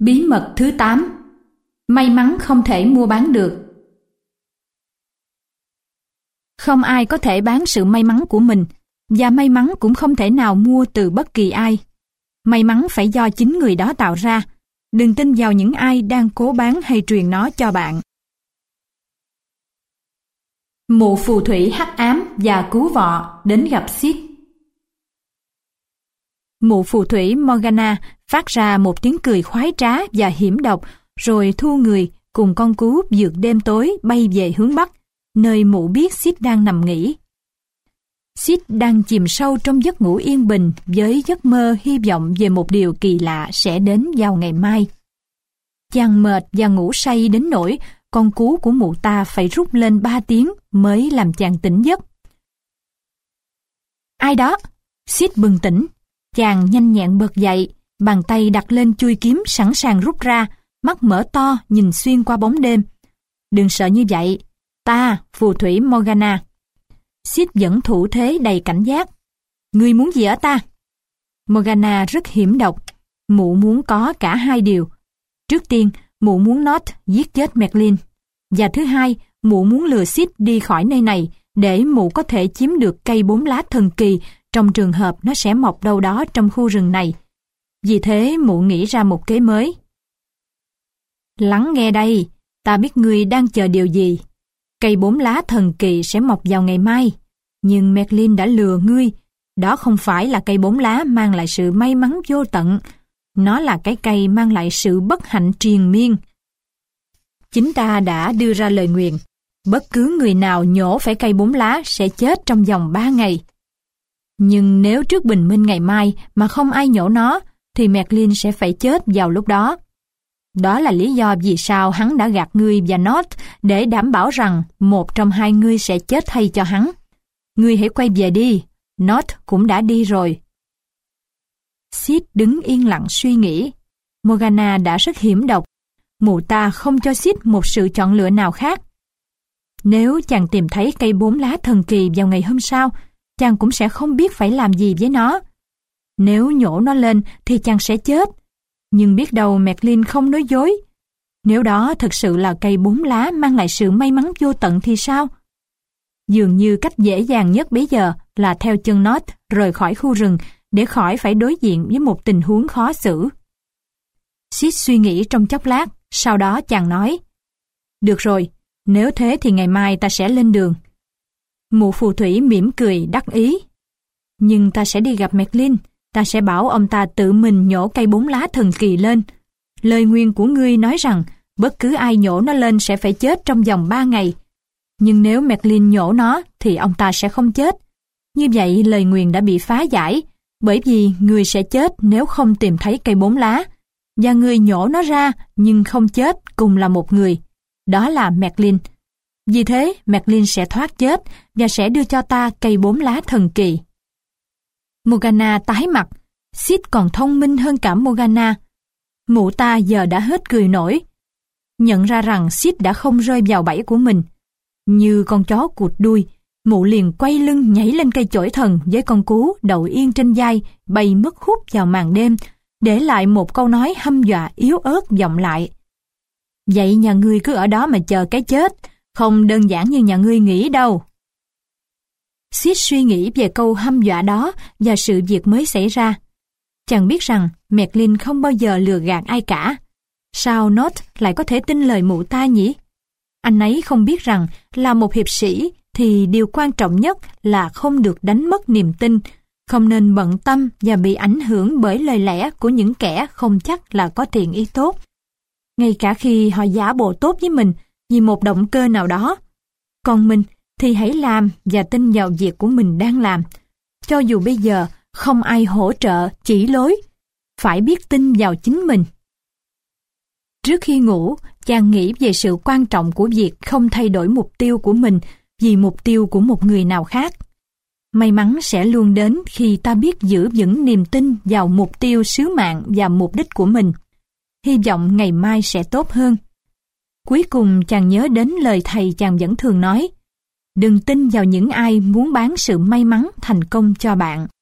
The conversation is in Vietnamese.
Bí mật thứ 8. May mắn không thể mua bán được. Không ai có thể bán sự may mắn của mình, và may mắn cũng không thể nào mua từ bất kỳ ai. May mắn phải do chính người đó tạo ra. Đừng tin vào những ai đang cố bán hay truyền nó cho bạn. Mụ phù thủy hắc ám và cứu vọ đến gặp Sid. Mụ phù thủy Morgana phát ra một tiếng cười khoái trá và hiểm độc, rồi thu người cùng con cú vượt đêm tối bay về hướng Bắc, nơi mụ biết Sid đang nằm nghỉ. Sid đang chìm sâu trong giấc ngủ yên bình với giấc mơ hy vọng về một điều kỳ lạ sẽ đến vào ngày mai. Chàng mệt và ngủ say đến nỗi con cú của mụ ta phải rút lên 3 tiếng mới làm chàng tỉnh giấc. Ai đó? Sid bừng tỉnh. Chàng nhanh nhẹn bật dậy, bàn tay đặt lên chuôi kiếm sẵn sàng rút ra, mắt mở to nhìn xuyên qua bóng đêm. Đừng sợ như vậy, ta, phù thủy Morgana. Sid vẫn thủ thế đầy cảnh giác. Ngươi muốn gì ở ta? Morgana rất hiểm độc. Mụ muốn có cả hai điều. Trước tiên, mụ muốn Nott giết chết Merlin. Và thứ hai, mụ muốn lừa Sid đi khỏi nơi này để mụ có thể chiếm được cây 4 lá thần kỳ trong trường hợp nó sẽ mọc đâu đó trong khu rừng này. Vì thế mụ nghĩ ra một kế mới. Lắng nghe đây, ta biết ngươi đang chờ điều gì. Cây 4 lá thần kỳ sẽ mọc vào ngày mai. Nhưng Merlin đã lừa ngươi. Đó không phải là cây 4 lá mang lại sự may mắn vô tận. Nó là cái cây mang lại sự bất hạnh triền miên. Chính ta đã đưa ra lời nguyền. Bất cứ người nào nhổ phải cây 4 lá sẽ chết trong vòng 3 ngày. Nhưng nếu trước bình minh ngày mai mà không ai nhổ nó, thì Merlin sẽ phải chết vào lúc đó. Đó là lý do vì sao hắn đã gạt ngươi và Nott để đảm bảo rằng một trong hai ngươi sẽ chết thay cho hắn. Ngươi hãy quay về đi, Nott cũng đã đi rồi. Sid đứng yên lặng suy nghĩ. Morgana đã rất hiểm độc. Mụ ta không cho Sid một sự chọn lựa nào khác. Nếu chàng tìm thấy cây 4 lá thần kỳ vào ngày hôm sau, chàng cũng sẽ không biết phải làm gì với nó. Nếu nhổ nó lên thì chàng sẽ chết. Nhưng biết đâu Merlin không nói dối. Nếu đó thực sự là cây 4 lá mang lại sự may mắn vô tận thì sao? Dường như cách dễ dàng nhất bây giờ là theo chân Nott rời khỏi khu rừng để khỏi phải đối diện với một tình huống khó xử. Sid suy nghĩ trong chốc lát, sau đó chàng nói: Được rồi, nếu thế thì ngày mai ta sẽ lên đường. Mụ phù thủy mỉm cười đắc ý. Nhưng ta sẽ đi gặp Merlin, ta sẽ bảo ông ta tự mình nhổ cây 4 lá thần kỳ lên. Lời nguyền của ngươi nói rằng bất cứ ai nhổ nó lên sẽ phải chết trong vòng 3 ngày. Nhưng nếu Merlin nhổ nó thì ông ta sẽ không chết. Như vậy lời nguyền đã bị phá giải, bởi vì ngươi sẽ chết nếu không tìm thấy cây 4 lá. Và ngươi nhổ nó ra nhưng không chết cùng là một người. Đó là Merlin. Vì thế Merlin sẽ thoát chết và sẽ đưa cho ta cây 4 lá thần kỳ. Morgana tái mặt. Sid còn thông minh hơn cả Morgana. Mụ ta giờ đã hết cười nổi. Nhận ra rằng Sid đã không rơi vào bẫy của mình. Như con chó cụt đuôi, mụ liền quay lưng nhảy lên cây chổi thần với con cú đậu yên trên vai, bay mất hút vào màn đêm, để lại một câu nói hăm dọa yếu ớt vọng lại. Vậy nhà ngươi cứ ở đó mà chờ cái chết, không đơn giản như nhà ngươi nghĩ đâu. Sid suy nghĩ về câu hăm dọa đó và sự việc mới xảy ra. Chàng biết rằng Merlin không bao giờ lừa gạt ai cả. Sao Nott lại có thể tin lời mụ ta nhỉ? Anh ấy không biết rằng là một hiệp sĩ thì điều quan trọng nhất là không được đánh mất niềm tin, không nên bận tâm và bị ảnh hưởng bởi lời lẽ của những kẻ không chắc là có thiện ý tốt. Ngay cả khi họ giả bộ tốt với mình vì một động cơ nào đó. Còn mình thì hãy làm và tin vào việc của mình đang làm. Cho dù bây giờ không ai hỗ trợ, chỉ lối, phải biết tin vào chính mình. Trước khi ngủ, chàng nghĩ về sự quan trọng của việc không thay đổi mục tiêu của mình vì mục tiêu của một người nào khác. May mắn sẽ luôn đến khi ta biết giữ vững niềm tin vào mục tiêu sứ mạng và mục đích của mình. Hy vọng ngày mai sẽ tốt hơn. Cuối cùng chàng nhớ đến lời thầy chàng vẫn thường nói: đừng tin vào những ai muốn bán sự may mắn thành công cho bạn.